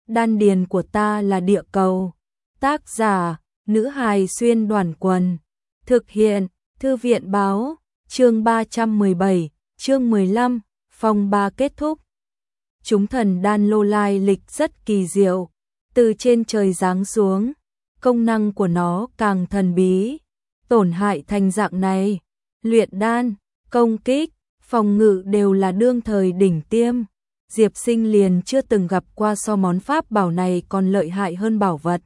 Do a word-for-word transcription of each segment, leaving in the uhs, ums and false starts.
Đan điền của ta là địa cầu. Tác giả, nữ hài xuyên đoàn quần. Thực hiện, thư viện báo, chương ba trăm mười bảy, chương mười lăm, phong ba kết thúc. Chúng thần đan lô lai lịch rất kỳ diệu, từ trên trời giáng xuống, công năng của nó càng thần bí, tổn hại thành dạng này, luyện đan, công kích, phòng ngự đều là đương thời đỉnh tiêm. Diệp Sinh liền chưa từng gặp qua so món pháp bảo này còn lợi hại hơn bảo vật.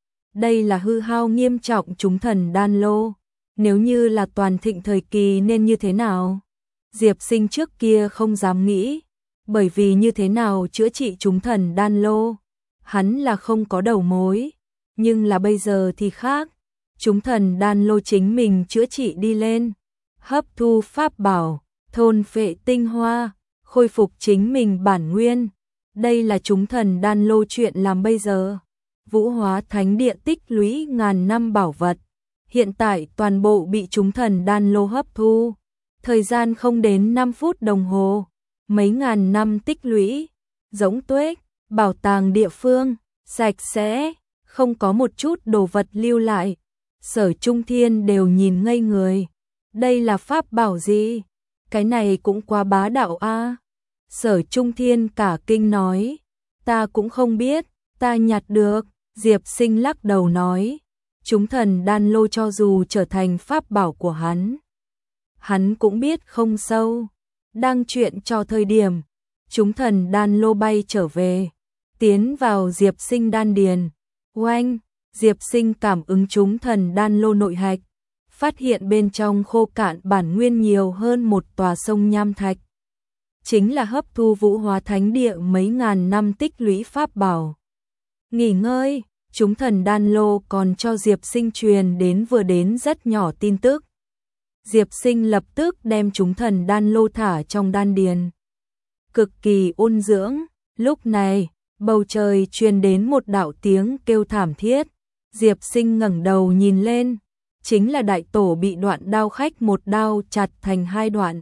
Đây là hư hao nghiêm trọng chúng thần đan lô, nếu như là toàn thịnh thời kỳ nên như thế nào? Diệp Sinh trước kia không dám nghĩ, bởi vì như thế nào chữa trị chúng thần đan lô, hắn là không có đầu mối, nhưng là bây giờ thì khác, chúng thần đan lô chính mình chữa trị đi lên, hấp thu pháp bảo, thôn phệ tinh hoa, khôi phục chính mình bản nguyên, đây là chúng thần đan lô chuyện làm bây giờ. Vũ Hóa Thánh Địa tích lũy ngàn năm bảo vật, hiện tại toàn bộ bị chúng thần đan lô hấp thu, thời gian không đến năm phút đồng hồ, mấy ngàn năm tích lũy, giống tuếch, bảo tàng địa phương, sạch sẽ, không có một chút đồ vật lưu lại. Sở Trung Thiên đều nhìn ngây người, đây là pháp bảo gì? Cái này cũng quá bá đạo a. Sở Trung Thiên cả kinh nói, ta cũng không biết, ta nhặt được. Diệp Sinh lắc đầu nói, chúng thần đan lô cho dù trở thành pháp bảo của hắn, hắn cũng biết không sâu. Đang chuyện cho thời điểm, chúng thần đan lô bay trở về, tiến vào Diệp Sinh đan điền. Oanh, Diệp Sinh cảm ứng chúng thần đan lô nội hạch, phát hiện bên trong khô cạn bản nguyên nhiều hơn một tòa sông nham thạch. Chính là hấp thu Vũ Hóa Thánh Địa mấy ngàn năm tích lũy pháp bảo. Nghỉ ngơi, chúng thần đan lô còn cho Diệp Sinh truyền đến vừa đến rất nhỏ tin tức. Diệp Sinh lập tức đem chúng thần đan lô thả trong đan điền. Cực kỳ ôn dưỡng, lúc này, bầu trời truyền đến một đạo tiếng kêu thảm thiết. Diệp Sinh ngẩng đầu nhìn lên, chính là đại tổ bị đoạn đao khách một đao chặt thành hai đoạn.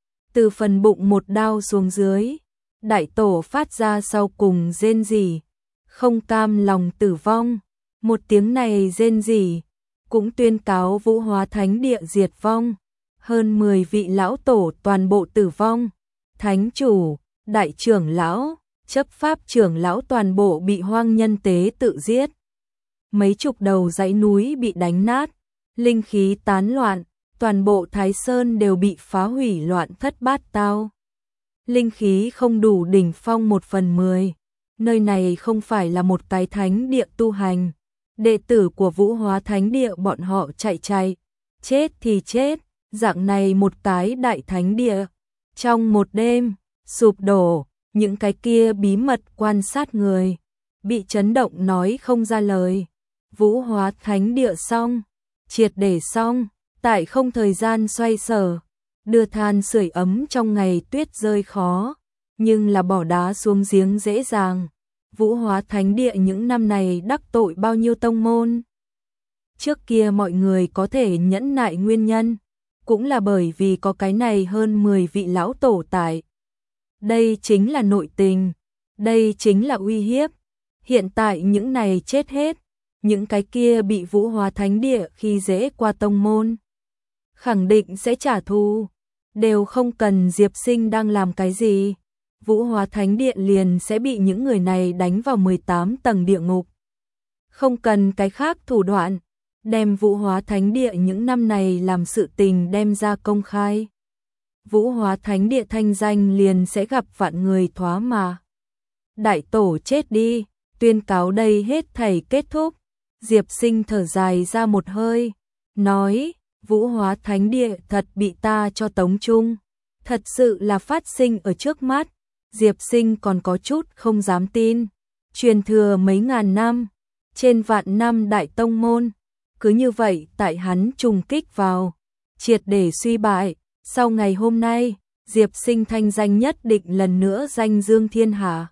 Từ phần bụng một đao xuống dưới, đại tổ phát ra sau cùng rên rỉ, không cam lòng tử vong. Một tiếng này rên rỉ, cũng tuyên cáo Vũ Hóa Thánh Địa diệt vong. Hơn mười vị lão tổ toàn bộ tử vong. Thánh chủ, đại trưởng lão, chấp pháp trưởng lão toàn bộ bị hoang nhân tế tự giết. Mấy chục đầu dãy núi bị đánh nát, linh khí tán loạn, toàn bộ Thái Sơn đều bị phá hủy loạn thất bát tao. Linh khí không đủ đỉnh phong một phần mười. Nơi này không phải là một cái thánh địa tu hành. Đệ tử của Vũ Hóa Thánh Địa bọn họ chạy chạy, chết thì chết, dạng này một cái đại thánh địa. Trong một đêm, sụp đổ, những cái kia bí mật quan sát người, bị chấn động nói không ra lời. Vũ Hóa Thánh Địa xong, triệt để xong, tại không thời gian xoay sở, đưa than sưởi ấm trong ngày tuyết rơi khó, nhưng là bỏ đá xuống giếng dễ dàng. Vũ Hóa Thánh Địa những năm này đắc tội bao nhiêu tông môn. Trước kia mọi người có thể nhẫn nại nguyên nhân, cũng là bởi vì có cái này hơn mười vị lão tổ tại. Đây chính là nội tình, đây chính là uy hiếp. Hiện tại những này chết hết, những cái kia bị Vũ Hóa Thánh Địa khi dễ qua tông môn, khẳng định sẽ trả thù, đều không cần Diệp Sinh đang làm cái gì. Vũ Hóa Thánh Địa liền sẽ bị những người này đánh vào mười tám tầng địa ngục. Không cần cái khác thủ đoạn, đem Vũ Hóa Thánh Địa những năm này làm sự tình đem ra công khai. Vũ Hóa Thánh Địa thanh danh liền sẽ gặp vạn người thoá mà. Đại tổ chết đi, tuyên cáo đây hết thảy kết thúc. Diệp Sinh thở dài ra một hơi, nói, Vũ Hóa Thánh Địa thật bị ta cho tống chung, thật sự là phát sinh ở trước mắt. Diệp Sinh còn có chút không dám tin, truyền thừa mấy ngàn năm, trên vạn năm đại tông môn, cứ như vậy tại hắn trùng kích vào, triệt để suy bại. Sau ngày hôm nay, Diệp Sinh thanh danh nhất định lần nữa danh dương thiên hạ,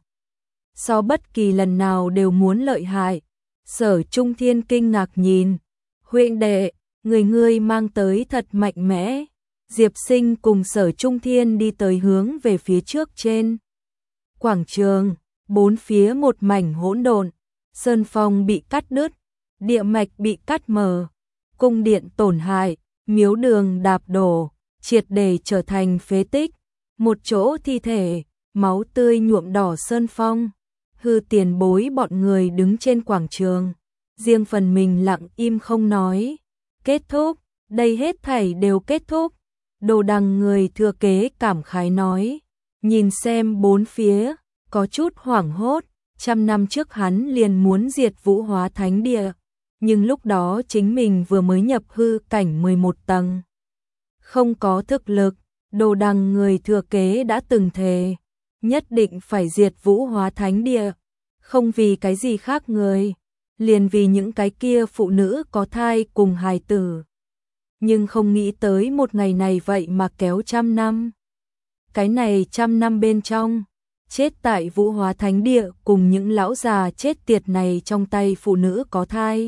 so bất kỳ lần nào đều muốn lợi hại. Sở Trung Thiên kinh ngạc nhìn, huynh đệ, người ngươi mang tới thật mạnh mẽ. Diệp Sinh cùng Sở Trung Thiên đi tới hướng về phía trước trên quảng trường, bốn phía một mảnh hỗn độn, sơn phong bị cắt đứt, địa mạch bị cắt mờ, cung điện tổn hại, miếu đường đạp đổ, triệt để trở thành phế tích, một chỗ thi thể, máu tươi nhuộm đỏ sơn phong. Hư Tiền Bối bọn người đứng trên quảng trường, riêng phần mình lặng im không nói. Kết thúc, đây hết thảy đều kết thúc. Đồ Đằng người thừa kế cảm khái nói, nhìn xem bốn phía, có chút hoảng hốt, trăm năm trước hắn liền muốn diệt Vũ Hóa Thánh Địa, nhưng lúc đó chính mình vừa mới nhập hư cảnh mười một tầng. Không có thực lực, Đồ Đằng người thừa kế đã từng thề, nhất định phải diệt Vũ Hóa Thánh Địa, không vì cái gì khác người, liền vì những cái kia phụ nữ có thai cùng hài tử. Nhưng không nghĩ tới một ngày này vậy mà kéo trăm năm. Cái này trăm năm bên trong, chết tại Vũ Hóa Thánh Địa cùng những lão già chết tiệt này trong tay phụ nữ có thai.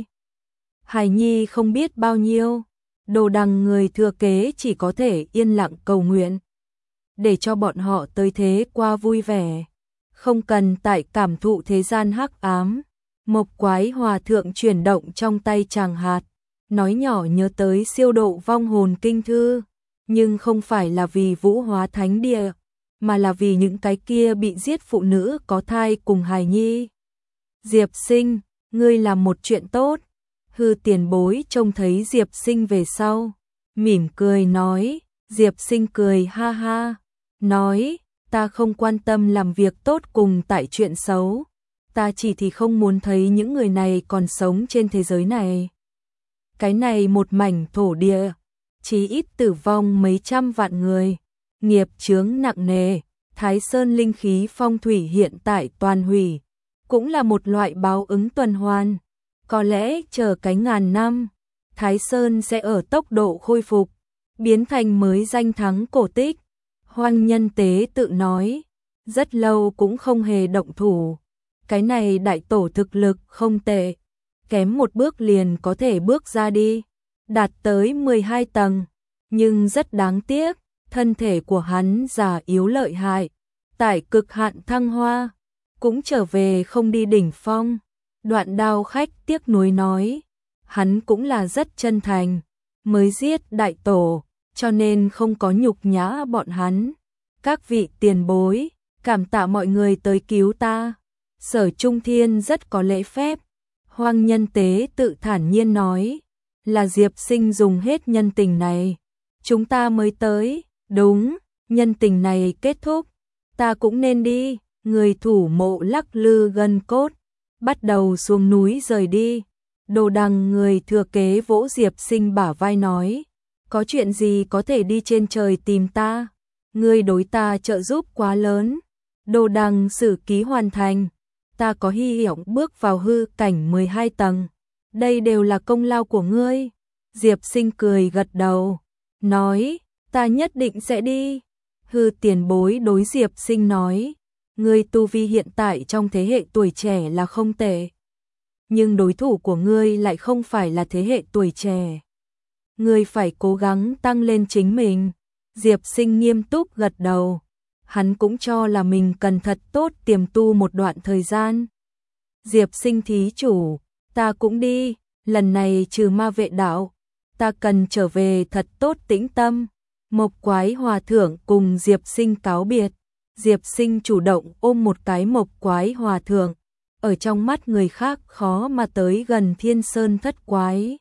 Hài nhi không biết bao nhiêu, Đồ Đằng người thừa kế chỉ có thể yên lặng cầu nguyện, để cho bọn họ tới thế qua vui vẻ, không cần tại cảm thụ thế gian hắc ám. Mộc Quái Hòa Thượng chuyển động trong tay tràng hạt, nói nhỏ nhớ tới siêu độ vong hồn kinh thư, nhưng không phải là vì Vũ Hóa Thánh Địa, mà là vì những cái kia bị giết phụ nữ có thai cùng hài nhi. Diệp Sinh, ngươi làm một chuyện tốt. Hư Tiền Bối trông thấy Diệp Sinh về sau, mỉm cười nói. Diệp Sinh cười ha ha, nói, ta không quan tâm làm việc tốt cùng tại chuyện xấu, ta chỉ thì không muốn thấy những người này còn sống trên thế giới này. Cái này một mảnh thổ địa, chí ít tử vong mấy trăm vạn người, nghiệp chướng nặng nề, Thái Sơn linh khí phong thủy hiện tại toàn hủy, cũng là một loại báo ứng tuần hoàn. Có lẽ chờ cái ngàn năm, Thái Sơn sẽ ở tốc độ khôi phục, biến thành mới danh thắng cổ tích. Hoang Nhân Tế tự nói, rất lâu cũng không hề động thủ. Cái này đại tổ thực lực không tệ, kém một bước liền có thể bước ra đi, đạt tới mười hai tầng, nhưng rất đáng tiếc, thân thể của hắn già yếu lợi hại, tại cực hạn thăng hoa, cũng trở về không đi đỉnh phong. Đoạn Đao Khách tiếc nuối nói, hắn cũng là rất chân thành, mới giết đại tổ, cho nên không có nhục nhã bọn hắn. Các vị tiền bối, cảm tạ mọi người tới cứu ta. Sở Trung Thiên rất có lễ phép. Hoang Nhân Tế tự thản nhiên nói, là Diệp Sinh dùng hết nhân tình này, chúng ta mới tới. Đúng, nhân tình này kết thúc, ta cũng nên đi. Người thủ mộ lắc lư gân cốt, bắt đầu xuống núi rời đi. Đồ Đằng người thừa kế vỗ Diệp Sinh bả vai nói, có chuyện gì có thể đi trên trời tìm ta, ngươi đối ta trợ giúp quá lớn. Đồ Đằng sử ký hoàn thành, ta có hy vọng bước vào hư cảnh mười hai tầng, đây đều là công lao của ngươi. Diệp Sinh cười gật đầu, nói, ta nhất định sẽ đi. Hư Tiền Bối đối Diệp Sinh nói, ngươi tu vi hiện tại trong thế hệ tuổi trẻ là không tệ, nhưng đối thủ của ngươi lại không phải là thế hệ tuổi trẻ. Ngươi phải cố gắng tăng lên chính mình. Diệp Sinh nghiêm túc gật đầu, hắn cũng cho là mình cần thật tốt tiềm tu một đoạn thời gian. Diệp Sinh thí chủ, ta cũng đi, lần này trừ ma vệ đạo, ta cần trở về thật tốt tĩnh tâm. Mộc Quái Hòa Thượng cùng Diệp Sinh cáo biệt. Diệp Sinh chủ động ôm một cái Mộc Quái Hòa Thượng, ở trong mắt người khác khó mà tới gần Thiên Sơn thất quái.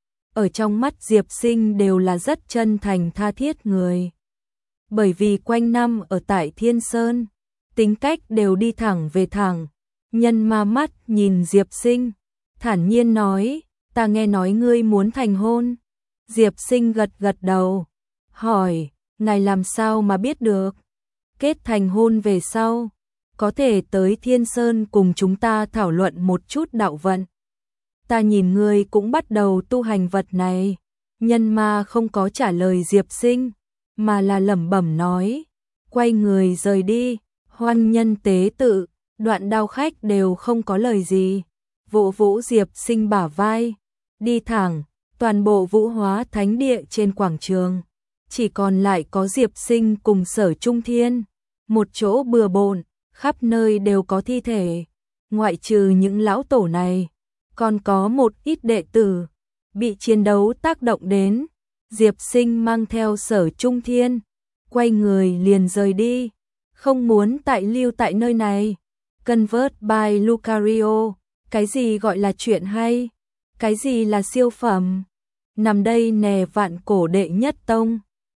Ở trong mắt Diệp Sinh đều là rất chân thành tha thiết người. Bởi vì quanh năm ở tại Thiên Sơn, tính cách đều đi thẳng về thẳng. Nhân ma mắt nhìn Diệp Sinh, thản nhiên nói, ta nghe nói ngươi muốn thành hôn. Diệp Sinh gật gật đầu, hỏi, ngài làm sao mà biết được? Kết thành hôn về sau, có thể tới Thiên Sơn cùng chúng ta thảo luận một chút đạo vận. Ta nhìn ngươi cũng bắt đầu tu hành vật này. Nhân ma không có trả lời Diệp Sinh, mà là lẩm bẩm nói, quay người rời đi. Hoang Nhân Tế tự, Đoạn Đao Khách đều không có lời gì, vỗ vỗ Diệp Sinh bả vai, đi thẳng. Toàn bộ Vũ Hóa Thánh Địa trên quảng trường, chỉ còn lại có Diệp Sinh cùng Sở Trung Thiên, một chỗ bừa bộn, khắp nơi đều có thi thể, ngoại trừ những lão tổ này, còn có một ít đệ tử bị chiến đấu tác động đến. Diệp Sinh mang theo Sở Trung Thiên, quay người liền rời đi, không muốn tại lưu tại nơi này. Convert by Lucario, cái gì gọi là chuyện hay? Cái gì là siêu phẩm? Nằm đây nè, vạn cổ đệ nhất tông.